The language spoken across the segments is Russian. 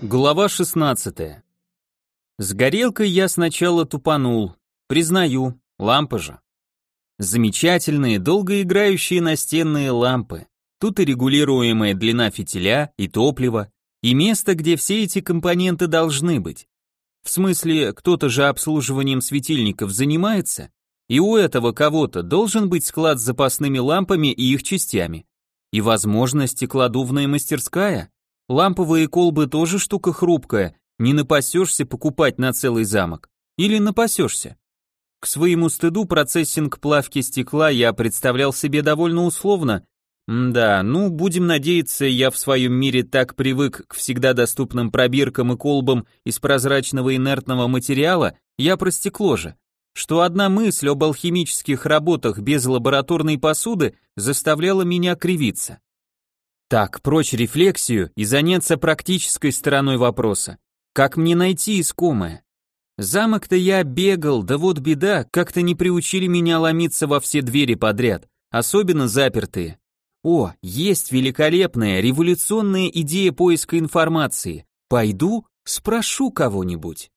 Глава 16. С горелкой я сначала тупанул. Признаю, лампа же. Замечательные, долгоиграющие настенные лампы. Тут и регулируемая длина фитиля, и топливо, и место, где все эти компоненты должны быть. В смысле, кто-то же обслуживанием светильников занимается, и у этого кого-то должен быть склад с запасными лампами и их частями. И, возможно, стеклодувная мастерская. Ламповые колбы тоже штука хрупкая, не напасешься покупать на целый замок. Или напасешься. К своему стыду процессинг плавки стекла я представлял себе довольно условно. Да, ну, будем надеяться, я в своем мире так привык к всегда доступным пробиркам и колбам из прозрачного инертного материала, я про стекло же, что одна мысль об алхимических работах без лабораторной посуды заставляла меня кривиться. Так, прочь рефлексию и заняться практической стороной вопроса. Как мне найти искомое? Замок-то я бегал, да вот беда, как-то не приучили меня ломиться во все двери подряд, особенно запертые. О, есть великолепная, революционная идея поиска информации. Пойду, спрошу кого-нибудь.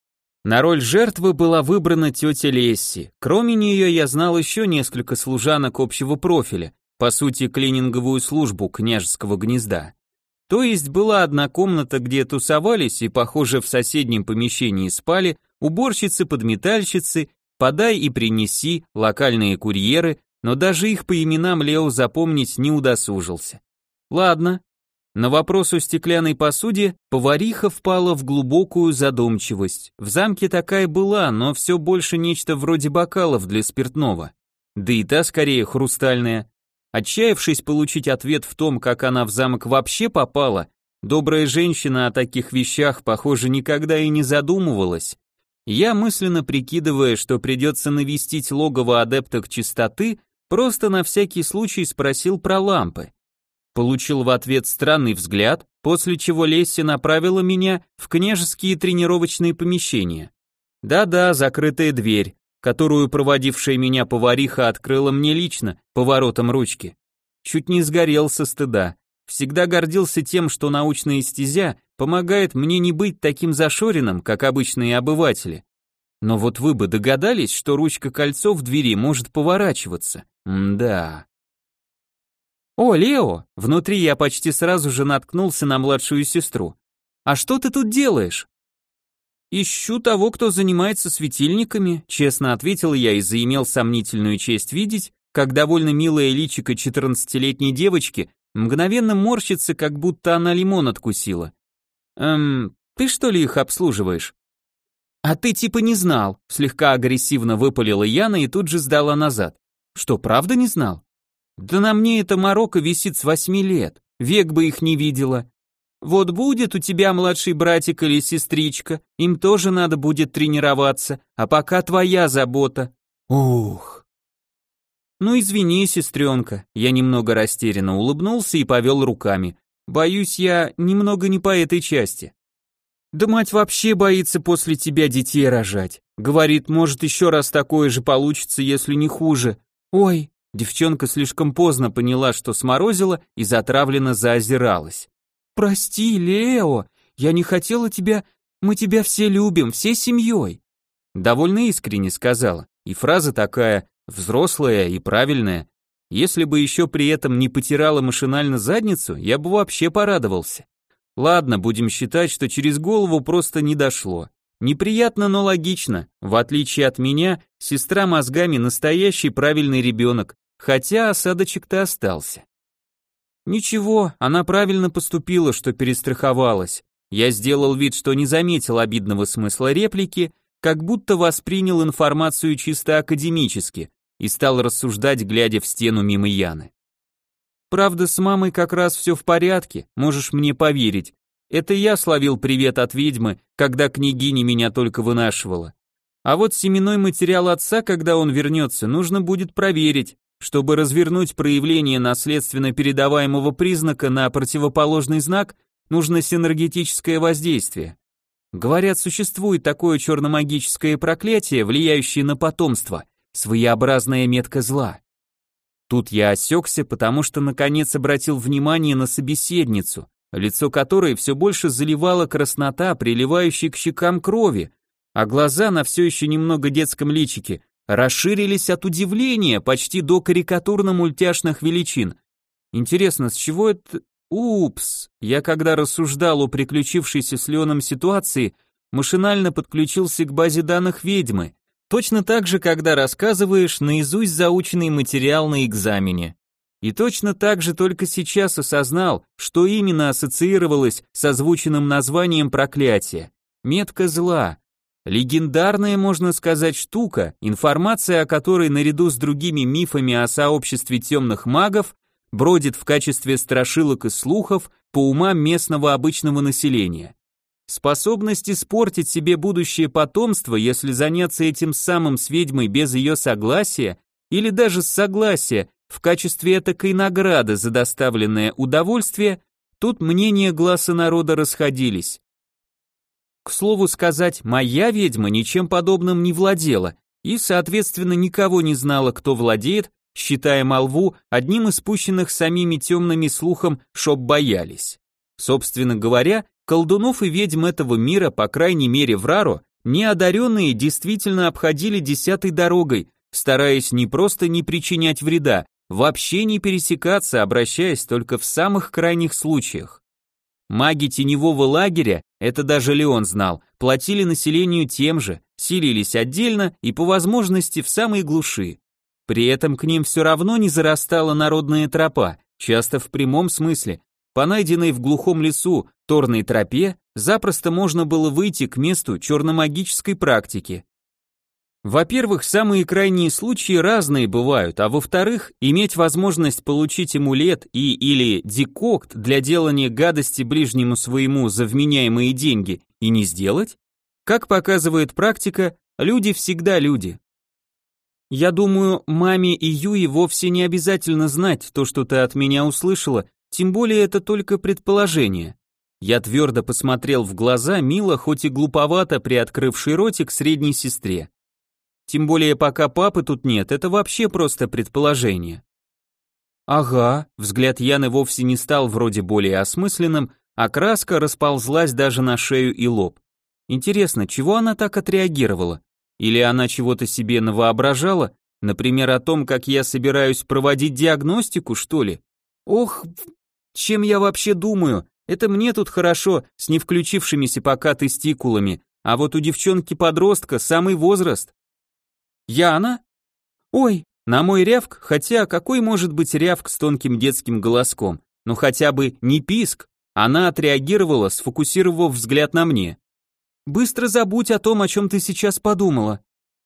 На роль жертвы была выбрана тетя Лесси. Кроме нее я знал еще несколько служанок общего профиля, по сути, клининговую службу княжеского гнезда. То есть была одна комната, где тусовались и, похоже, в соседнем помещении спали уборщицы-подметальщицы, подай и принеси, локальные курьеры, но даже их по именам Лео запомнить не удосужился. Ладно. На вопрос о стеклянной посуде повариха впала в глубокую задумчивость. В замке такая была, но все больше нечто вроде бокалов для спиртного. Да и та скорее хрустальная. Отчаявшись получить ответ в том, как она в замок вообще попала, добрая женщина о таких вещах, похоже, никогда и не задумывалась. Я, мысленно прикидывая, что придется навестить логово адепток чистоты, просто на всякий случай спросил про лампы. Получил в ответ странный взгляд, после чего Лесси направила меня в княжеские тренировочные помещения. Да-да, закрытая дверь, которую проводившая меня повариха открыла мне лично, поворотом ручки. Чуть не сгорел со стыда. Всегда гордился тем, что научная стезя помогает мне не быть таким зашоренным, как обычные обыватели. Но вот вы бы догадались, что ручка-кольцо в двери может поворачиваться. Да. О, Лео! Внутри я почти сразу же наткнулся на младшую сестру. А что ты тут делаешь? «Ищу того, кто занимается светильниками», честно ответил я и заимел сомнительную честь видеть, как довольно милая личико 14-летней девочки мгновенно морщится, как будто она лимон откусила. Ты что ли их обслуживаешь?» «А ты типа не знал», слегка агрессивно выпалила Яна и тут же сдала назад. «Что, правда не знал?» «Да на мне эта морока висит с 8 лет, век бы их не видела». Вот будет у тебя младший братик или сестричка, им тоже надо будет тренироваться, а пока твоя забота. Ух. Ну извини, сестренка, я немного растерянно улыбнулся и повел руками. Боюсь, я немного не по этой части. Да мать вообще боится после тебя детей рожать. Говорит, может еще раз такое же получится, если не хуже. Ой, девчонка слишком поздно поняла, что сморозила и затравленно заозиралась. «Прости, Лео, я не хотела тебя, мы тебя все любим, всей семьей». Довольно искренне сказала, и фраза такая взрослая и правильная. Если бы еще при этом не потирала машинально задницу, я бы вообще порадовался. Ладно, будем считать, что через голову просто не дошло. Неприятно, но логично. В отличие от меня, сестра мозгами настоящий правильный ребенок, хотя осадочек-то остался. Ничего, она правильно поступила, что перестраховалась. Я сделал вид, что не заметил обидного смысла реплики, как будто воспринял информацию чисто академически и стал рассуждать, глядя в стену мимо Яны. Правда, с мамой как раз все в порядке, можешь мне поверить. Это я словил привет от ведьмы, когда княгиня меня только вынашивала. А вот семенной материал отца, когда он вернется, нужно будет проверить, чтобы развернуть проявление наследственно передаваемого признака на противоположный знак, нужно синергетическое воздействие. Говорят, существует такое черномагическое проклятие, влияющее на потомство, своеобразная метка зла. Тут я осекся, потому что наконец обратил внимание на собеседницу, лицо которой все больше заливала краснота, приливающая к щекам крови, а глаза на все еще немного детском личике расширились от удивления почти до карикатурно-мультяшных величин. Интересно, с чего это... Упс! Я когда рассуждал о приключившейся с Леоном ситуации, машинально подключился к базе данных ведьмы. Точно так же, когда рассказываешь наизусть заученный материал на экзамене. И точно так же только сейчас осознал, что именно ассоциировалось с озвученным названием проклятия. Метка зла. Легендарная, можно сказать, штука, информация о которой наряду с другими мифами о сообществе темных магов бродит в качестве страшилок и слухов по умам местного обычного населения. Способность испортить себе будущее потомство, если заняться этим самым с ведьмой без ее согласия, или даже с согласия, в качестве этакой награды за доставленное удовольствие, тут мнения гласа народа расходились. К слову сказать, моя ведьма ничем подобным не владела, и, соответственно, никого не знала, кто владеет, считая молву одним из пущенных самими темными слухом, чтоб боялись. Собственно говоря, колдунов и ведьм этого мира, по крайней мере в Рару, неодаренные действительно обходили десятой дорогой, стараясь не просто не причинять вреда, вообще не пересекаться, обращаясь только в самых крайних случаях. Маги теневого лагеря, это даже Леон знал, платили населению тем же, селились отдельно и по возможности в самой глуши. При этом к ним все равно не зарастала народная тропа, часто в прямом смысле. По найденной в глухом лесу торной тропе запросто можно было выйти к месту черномагической практики. Во-первых, самые крайние случаи разные бывают, а во-вторых, иметь возможность получить амулет и или декокт для делания гадости ближнему своему за вменяемые деньги и не сделать? Как показывает практика, люди всегда люди. Я думаю, маме и Юе вовсе не обязательно знать то, что ты от меня услышала, тем более это только предположение. Я твердо посмотрел в глаза мило, хоть и глуповато приоткрывший ротик средней сестре. Тем более пока папы тут нет, это вообще просто предположение. Ага, взгляд Яны вовсе не стал вроде более осмысленным, а краска расползлась даже на шею и лоб. Интересно, чего она так отреагировала? Или она чего-то себе навоображала, например, о том, как я собираюсь проводить диагностику, что ли? Ох, чем я вообще думаю? Это мне тут хорошо, с не включившимися пока тестикулами, а вот у девчонки-подростка самый возраст. Яна? Ой, на мой рявк, хотя какой может быть рявк с тонким детским голоском, ну хотя бы не писк, она отреагировала, сфокусировав взгляд на мне. Быстро забудь о том, о чем ты сейчас подумала.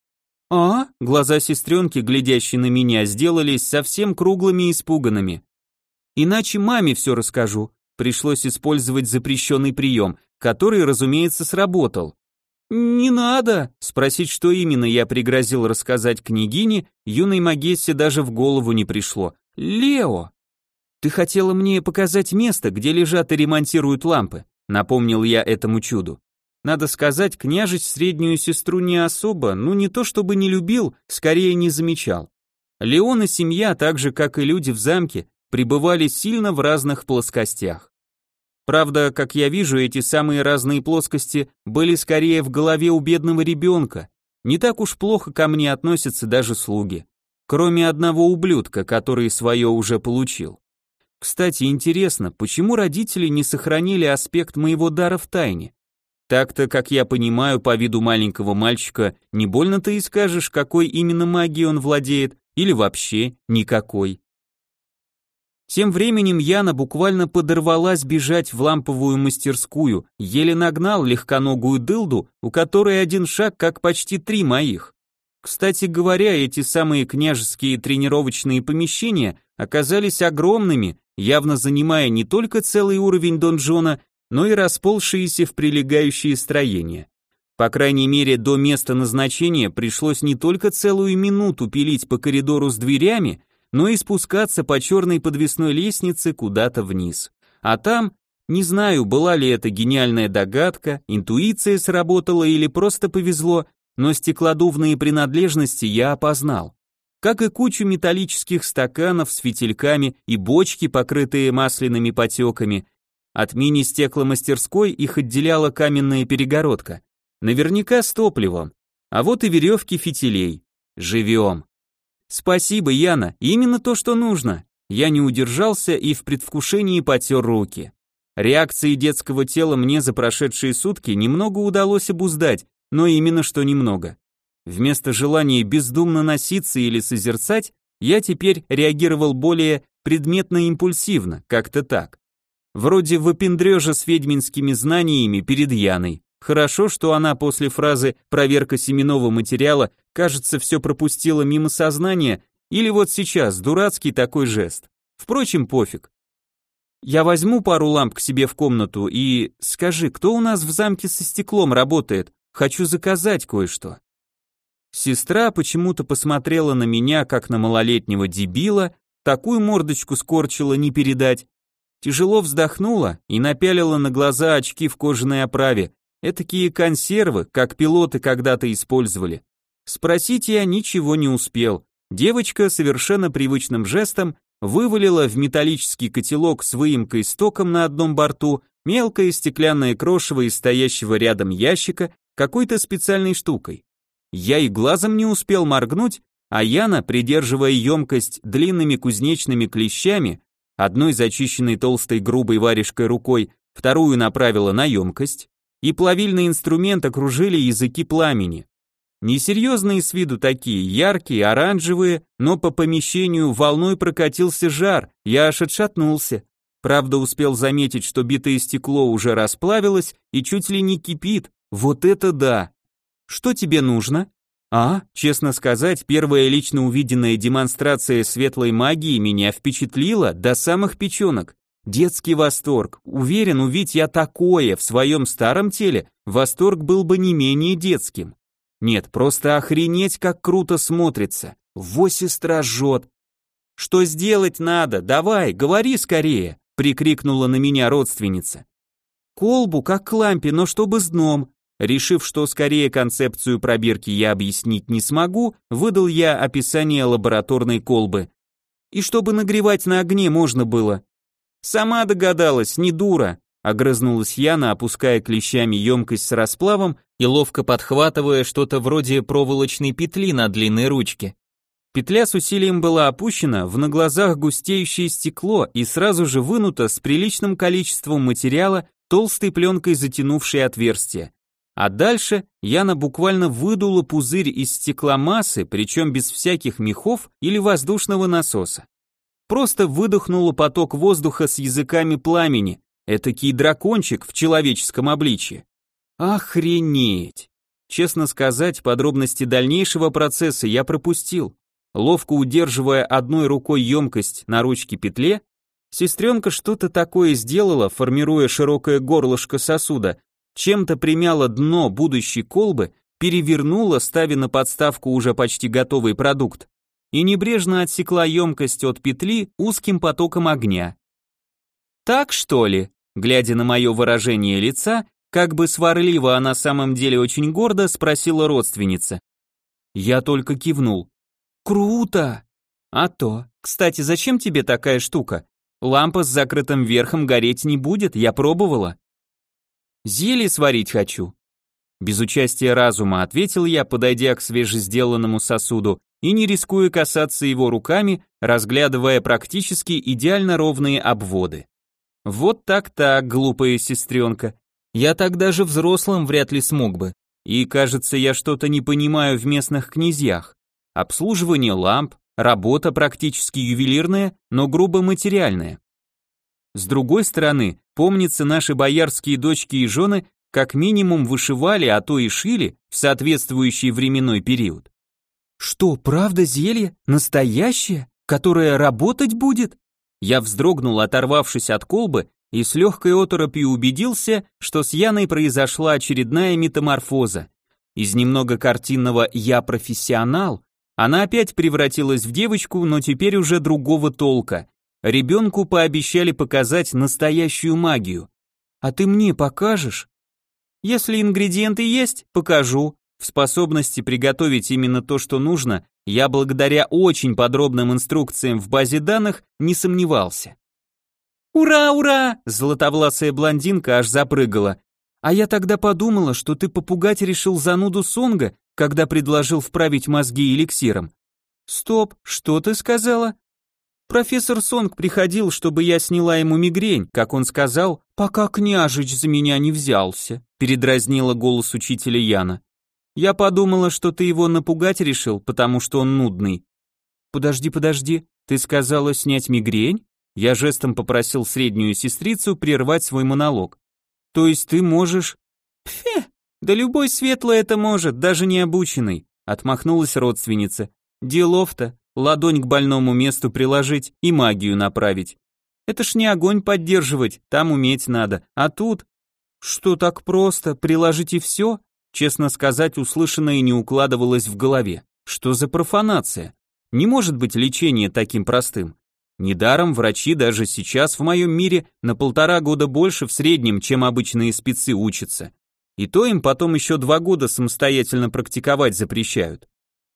А? Глаза сестренки, глядящие на меня, сделались совсем круглыми и испуганными. Иначе маме все расскажу. Пришлось использовать запрещенный прием, который, разумеется, сработал. «Не надо!» Спросить, что именно я пригрозил рассказать княгине, юной Магессе даже в голову не пришло. «Лео!» «Ты хотела мне показать место, где лежат и ремонтируют лампы», напомнил я этому чуду. Надо сказать, княжич среднюю сестру не особо, ну не то чтобы не любил, скорее не замечал. Леон и семья, так же как и люди в замке, пребывали сильно в разных плоскостях. Правда, как я вижу, эти самые разные плоскости были скорее в голове у бедного ребенка. Не так уж плохо ко мне относятся даже слуги. Кроме одного ублюдка, который свое уже получил. Кстати, интересно, почему родители не сохранили аспект моего дара в тайне? Так-то, как я понимаю, по виду маленького мальчика, не больно-то и скажешь, какой именно магией он владеет, или вообще никакой. Тем временем Яна буквально подорвалась бежать в ламповую мастерскую, еле нагнал легконогую дылду, у которой один шаг как почти 3 моих. Кстати говоря, эти самые княжеские тренировочные помещения оказались огромными, явно занимая не только целый уровень донжона, но и расползшиеся в прилегающие строения. По крайней мере, до места назначения пришлось не только целую минуту пилить по коридору с дверями, но и спускаться по черной подвесной лестнице куда-то вниз. А там, не знаю, была ли это гениальная догадка, интуиция сработала или просто повезло, но стеклодувные принадлежности я опознал. Как и кучу металлических стаканов с фитильками и бочки, покрытые масляными потеками, От мини-стекломастерской их отделяла каменная перегородка. Наверняка с топливом. А вот и веревки фитилей. Живем. Спасибо, Яна, именно то, что нужно. Я не удержался и в предвкушении потер руки. Реакции детского тела мне за прошедшие сутки немного удалось обуздать, но именно что немного. Вместо желания бездумно носиться или созерцать, я теперь реагировал более предметно-импульсивно, как-то так. Вроде выпендрежа с ведьминскими знаниями перед Яной. Хорошо, что она после фразы «проверка семенного материала», кажется, все пропустила мимо сознания, или вот сейчас дурацкий такой жест. Впрочем, пофиг. Я возьму пару ламп к себе в комнату и... Скажи, кто у нас в замке со стеклом работает? Хочу заказать кое-что. Сестра почему-то посмотрела на меня, как на малолетнего дебила, такую мордочку скорчила не передать. Тяжело вздохнула и напялила на глаза очки в кожаной оправе, этакие консервы, как пилоты когда-то использовали. Спросить я ничего не успел. Девочка совершенно привычным жестом вывалила в металлический котелок с выемкой с током на одном борту мелкое стеклянное крошево из стоящего рядом ящика какой-то специальной штукой. Я и глазом не успел моргнуть, а Яна, придерживая емкость длинными кузнечными клещами, одной зачищенной толстой грубой варежкой рукой, вторую направила на емкость, и плавильный инструмент окружили языки пламени. Несерьезные с виду такие, яркие, оранжевые, но по помещению волной прокатился жар, я аж отшатнулся. Правда, успел заметить, что битое стекло уже расплавилось и чуть ли не кипит, вот это да! Что тебе нужно? Честно сказать, первая лично увиденная демонстрация светлой магии меня впечатлила до самых печенок. Детский восторг. Уверен, увидеть я такое в своем старом теле, восторг был бы не менее детским. Нет, просто охренеть, как круто смотрится. Во сестра жжет. Что сделать надо? Давай, говори скорее, прикрикнула на меня родственница. Колбу, как к лампе, но чтобы с дном. Решив, что скорее концепцию пробирки я объяснить не смогу, выдал я описание лабораторной колбы. И чтобы нагревать на огне можно было. Сама догадалась, не дура, огрызнулась Яна, опуская клещами емкость с расплавом и ловко подхватывая что-то вроде проволочной петли на длинной ручке. Петля с усилием была опущена в на глазах густеющее стекло и сразу же вынута с приличным количеством материала, толстой пленкой затянувшей отверстие. А дальше Яна буквально выдула пузырь из стекломассы, причем без всяких мехов или воздушного насоса. Просто выдохнула поток воздуха с языками пламени, этакий дракончик в человеческом обличье. Охренеть! Честно сказать, подробности дальнейшего процесса я пропустил. Ловко удерживая одной рукой емкость на ручке петле, сестренка что-то такое сделала, формируя широкое горлышко сосуда, чем-то примяла дно будущей колбы, перевернула, ставя на подставку уже почти готовый продукт, и небрежно отсекла емкость от петли узким потоком огня. «Так что ли?» Глядя на мое выражение лица, как бы сварливо, а на самом деле очень гордо, спросила родственница. Я только кивнул. «Круто!» «А то. Кстати, зачем тебе такая штука? Лампа с закрытым верхом гореть не будет, я пробовала». «Зелье сварить хочу». Без участия разума ответил я, подойдя к свежесделанному сосуду и не рискуя касаться его руками, разглядывая практически идеально ровные обводы. Вот так-так, глупая сестренка. Я так даже взрослым вряд ли смог бы. И, кажется, я что-то не понимаю в местных князьях. Обслуживание ламп, работа практически ювелирная, но грубо материальная. С другой стороны, помнится, наши боярские дочки и жены как минимум вышивали, а то и шили в соответствующий временной период. Что, правда зелье? Настоящее? Которое работать будет? Я вздрогнул, оторвавшись от колбы, и с легкой оторопью убедился, что с Яной произошла очередная метаморфоза. Из немного картинного «я профессионал» она опять превратилась в девочку, но теперь уже другого толка. Ребенку пообещали показать настоящую магию. А ты мне покажешь? Если ингредиенты есть, покажу. В способности приготовить именно то, что нужно, я благодаря очень подробным инструкциям в базе данных не сомневался. «Ура, ура!» Золотовласая блондинка аж запрыгала. «А я тогда подумала, что ты попугать решил зануду Сонга, когда предложил вправить мозги эликсиром». «Стоп, что ты сказала?» «Профессор Сонг приходил, чтобы я сняла ему мигрень, как он сказал, пока княжич за меня не взялся», передразнила голос учителя Яна. «Я подумала, что ты его напугать решил, потому что он нудный». «Подожди, ты сказала снять мигрень?» Я жестом попросил среднюю сестрицу прервать свой монолог. «То есть ты можешь...» «Пфе, да любой светлый это может, даже не обученный», отмахнулась родственница. «Делов-то, ладонь к больному месту приложить и магию направить. Это ж не огонь поддерживать, там уметь надо, а тут...» «Что так просто, приложить и все?» Честно сказать, услышанное не укладывалось в голове. Что за профанация? Не может быть лечение таким простым. Недаром врачи даже сейчас в моем мире на 1,5 года больше в среднем, чем обычные спецы учатся. И то им потом еще 2 года самостоятельно практиковать запрещают.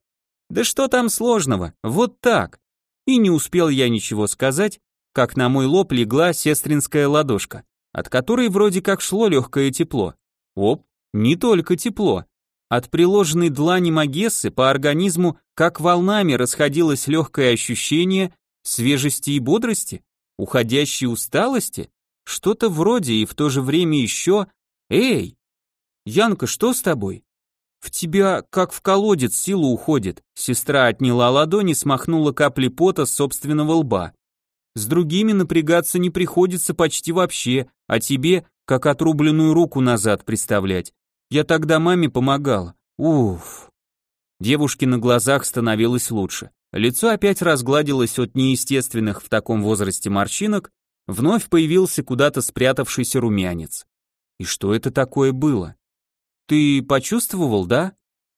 Да что там сложного, вот так. И не успел я ничего сказать, как на мой лоб легла сестринская ладошка, от которой вроде как шло легкое тепло. Оп, не только тепло. От приложенной длани Магессы по организму как волнами расходилось легкое ощущение свежести и бодрости, уходящей усталости, что-то вроде и в то же время еще «Эй, Янка, что с тобой?» «В тебя как в колодец сила уходит», сестра отняла ладонь и смахнула капли пота с собственного лба. «С другими напрягаться не приходится почти вообще, а тебе как отрубленную руку назад представлять. Я тогда маме помогала. Уф». Девушке на глазах становилось лучше. Лицо опять разгладилось от неестественных в таком возрасте морщинок, вновь появился куда-то спрятавшийся румянец. И что это такое было? «Ты почувствовал, да?»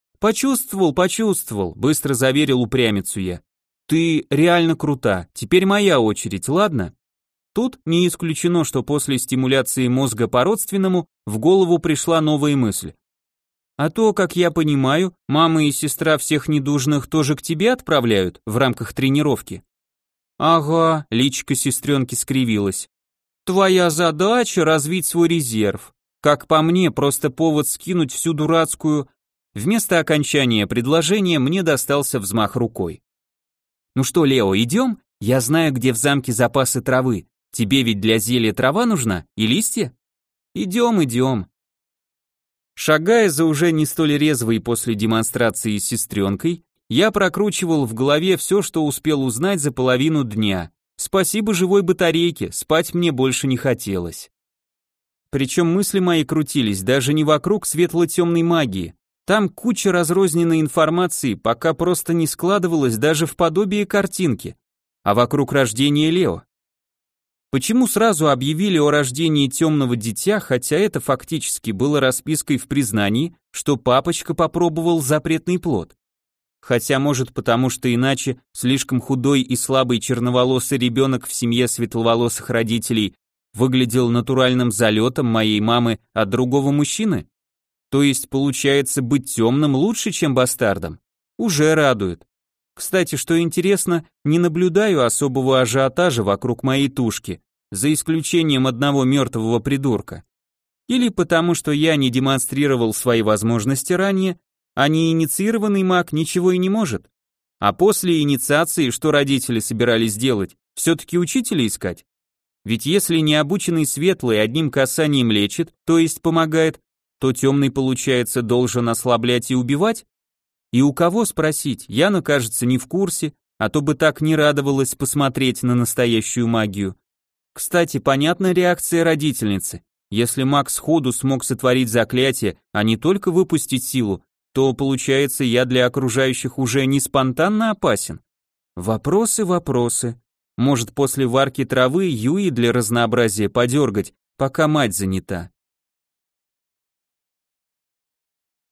Почувствовал», быстро заверил упрямицу я. «Ты реально крута, теперь моя очередь, ладно?» Тут не исключено, что после стимуляции мозга по-родственному в голову пришла новая мысль. «А то, как я понимаю, мама и сестра всех недужных тоже к тебе отправляют в рамках тренировки?» «Ага», — личико сестренки скривилась. «Твоя задача — развить свой резерв. Как по мне, просто повод скинуть всю дурацкую...» Вместо окончания предложения мне достался взмах рукой. «Ну что, Лео, идем? Я знаю, где в замке запасы травы. Тебе ведь для зелья трава нужна и листья? Идем». Шагая за уже не столь резвой после демонстрации с сестренкой, я прокручивал в голове все, что успел узнать за половину дня. Спасибо живой батарейке, спать мне больше не хотелось. Причем мысли мои крутились даже не вокруг светло-темной магии. Там куча разрозненной информации, пока просто не складывалась даже в подобие картинки, а вокруг рождения Лео. Почему сразу объявили о рождении темного дитя, хотя это фактически было распиской в признании, что папочка попробовал запретный плод? Хотя, может, потому что иначе слишком худой и слабый черноволосый ребенок в семье светловолосых родителей выглядел натуральным залетом моей мамы от другого мужчины? То есть, получается, быть темным лучше, чем бастардом? Уже радует. Кстати, что интересно, не наблюдаю особого ажиотажа вокруг моей тушки, за исключением одного мертвого придурка. Или потому, что я не демонстрировал свои возможности ранее, а неинициированный маг ничего и не может. А после инициации что родители собирались делать? Все-таки учителя искать? Ведь если необученный светлый одним касанием лечит, то есть помогает, то темный, получается, должен ослаблять и убивать? И у кого спросить? Яна, кажется, не в курсе, а то бы так не радовалась посмотреть на настоящую магию. Кстати, понятна реакция родительницы. Если маг сходу смог сотворить заклятие, а не только выпустить силу, то, получается, я для окружающих уже не спонтанно опасен. Вопросы. Может, после варки травы Юи для разнообразия подергать, пока мать занята.